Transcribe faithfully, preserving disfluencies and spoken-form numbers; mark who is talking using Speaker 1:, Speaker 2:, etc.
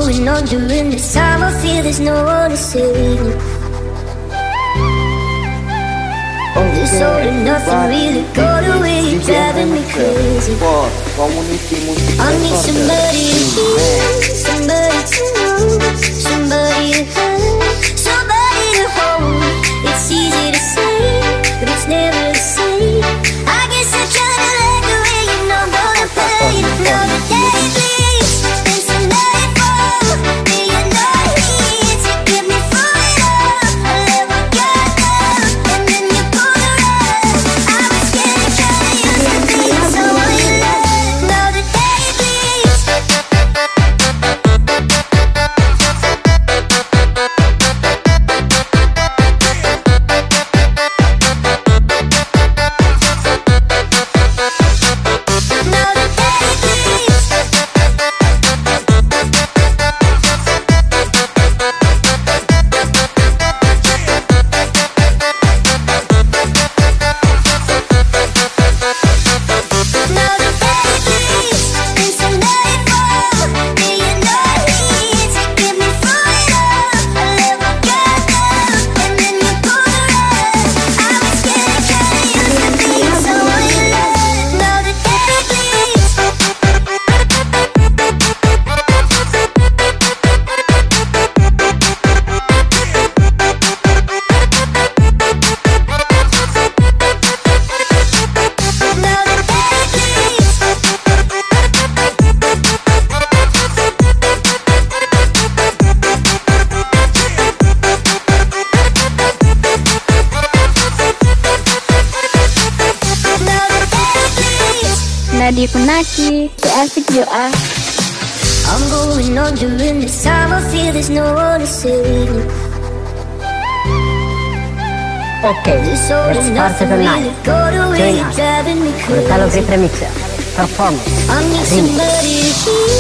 Speaker 1: going under in this time. I feel there's no one to save me. This all and nothing really got away, you're driving me crazy. I need somebody to hear, somebody to know, somebody to have, somebody to hold. It's easy to say, but it's never the same. I guess I'm trying to let go way, you know I'm gonna pay. Now the day bleeds, then somebody fall. Do you know me to get me through it all? I let what got down, and then you pull the rug. I was scared, trying to use the beat, so all you love. Now the day bleeds. Now the day bleeds. Now the day bleeds, then somebody fall. Do you know me to get me through it all? I let what got down, and then you pull the rug. I was scared, trying to use the beat, so all you love. Now the day bleeds. Now the day bleeds. Now the day bleeds.
Speaker 2: Nadia Kunaki, the Asik You Are.
Speaker 1: I'm going under in this time. I feel there's no one to save me.
Speaker 3: Okay,
Speaker 1: This all
Speaker 3: let's
Speaker 1: and
Speaker 3: start
Speaker 1: nothing
Speaker 3: the
Speaker 1: really
Speaker 3: night.
Speaker 1: got away,
Speaker 3: Join
Speaker 1: you're
Speaker 3: us.
Speaker 1: driving me
Speaker 3: Gonzalo
Speaker 1: crazy.
Speaker 3: Great Remixer, performance,
Speaker 1: I need
Speaker 3: remix.
Speaker 1: somebody to hear,